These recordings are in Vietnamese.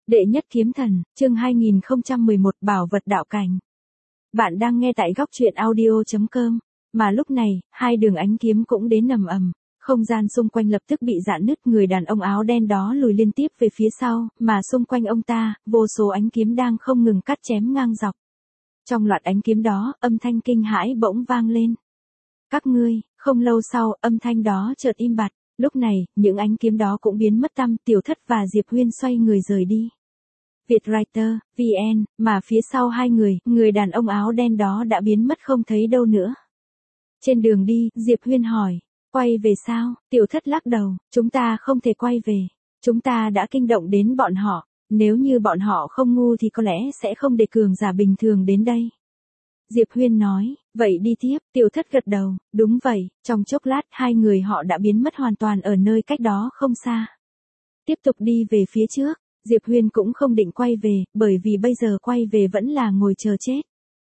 Đệ nhất kiếm thần, chương 2011 bảo vật đạo cảnh. Bạn đang nghe tại góc truyện audio.com. Mà lúc này, hai đường ánh kiếm cũng đến ầm ầm. Không gian xung quanh lập tức bị rạn nứt, người đàn ông áo đen đó lùi liên tiếp về phía sau, mà xung quanh ông ta, vô số ánh kiếm đang không ngừng cắt chém ngang dọc. Trong loạt ánh kiếm đó, âm thanh kinh hãi bỗng vang lên. Các ngươi, không lâu sau, âm thanh đó chợt im bặt. Lúc này, những ánh kiếm đó cũng biến mất tăm, Tiểu Thất và Diệp Huyên xoay người rời đi. Vietwriter, VN, mà phía sau hai người đàn ông áo đen đó đã biến mất không thấy đâu nữa. Trên đường đi, Diệp Huyên hỏi, quay về sao? Tiểu Thất lắc đầu, chúng ta không thể quay về. Chúng ta đã kinh động đến bọn họ, nếu như bọn họ không ngu thì có lẽ sẽ không để cường giả bình thường đến đây. Diệp Huyên nói, vậy đi tiếp, Tiểu Thất gật đầu, đúng vậy, trong chốc lát hai người họ đã biến mất hoàn toàn ở nơi cách đó không xa. Tiếp tục đi về phía trước, Diệp Huyên cũng không định quay về, bởi vì bây giờ quay về vẫn là ngồi chờ chết.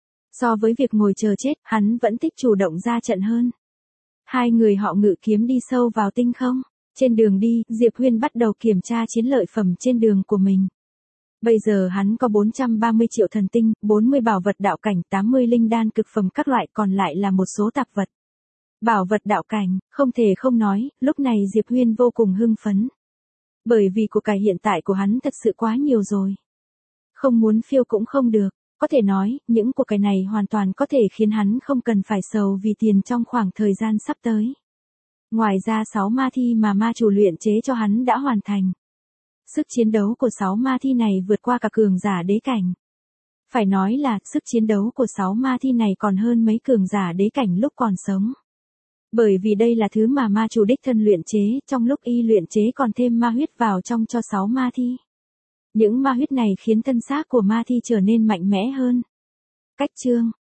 So với việc ngồi chờ chết, hắn vẫn thích chủ động ra trận hơn. Hai người họ ngự kiếm đi sâu vào tinh không. Trên đường đi, Diệp Huyên bắt đầu kiểm tra chiến lợi phẩm trên đường của mình. Bây giờ hắn có 430 triệu thần tinh, 40 bảo vật đạo cảnh, 80 linh đan cực phẩm các loại, còn lại là một số tạp vật. Bảo vật đạo cảnh, không thể không nói, lúc này Diệp Huyên vô cùng hưng phấn. Bởi vì của cải hiện tại của hắn thật sự quá nhiều rồi. Không muốn phiêu cũng không được, có thể nói, những của cải này hoàn toàn có thể khiến hắn không cần phải sầu vì tiền trong khoảng thời gian sắp tới. Ngoài ra 6 ma thi mà ma chủ luyện chế cho hắn đã hoàn thành. Sức chiến đấu của 6 ma thi này vượt qua cả cường giả đế cảnh. Phải nói là, sức chiến đấu của 6 ma thi này còn hơn mấy cường giả đế cảnh lúc còn sống. Bởi vì đây là thứ mà ma chủ đích thân luyện chế, trong lúc y luyện chế còn thêm ma huyết vào trong cho 6 ma thi. Những ma huyết này khiến thân xác của ma thi trở nên mạnh mẽ hơn. Cách chương,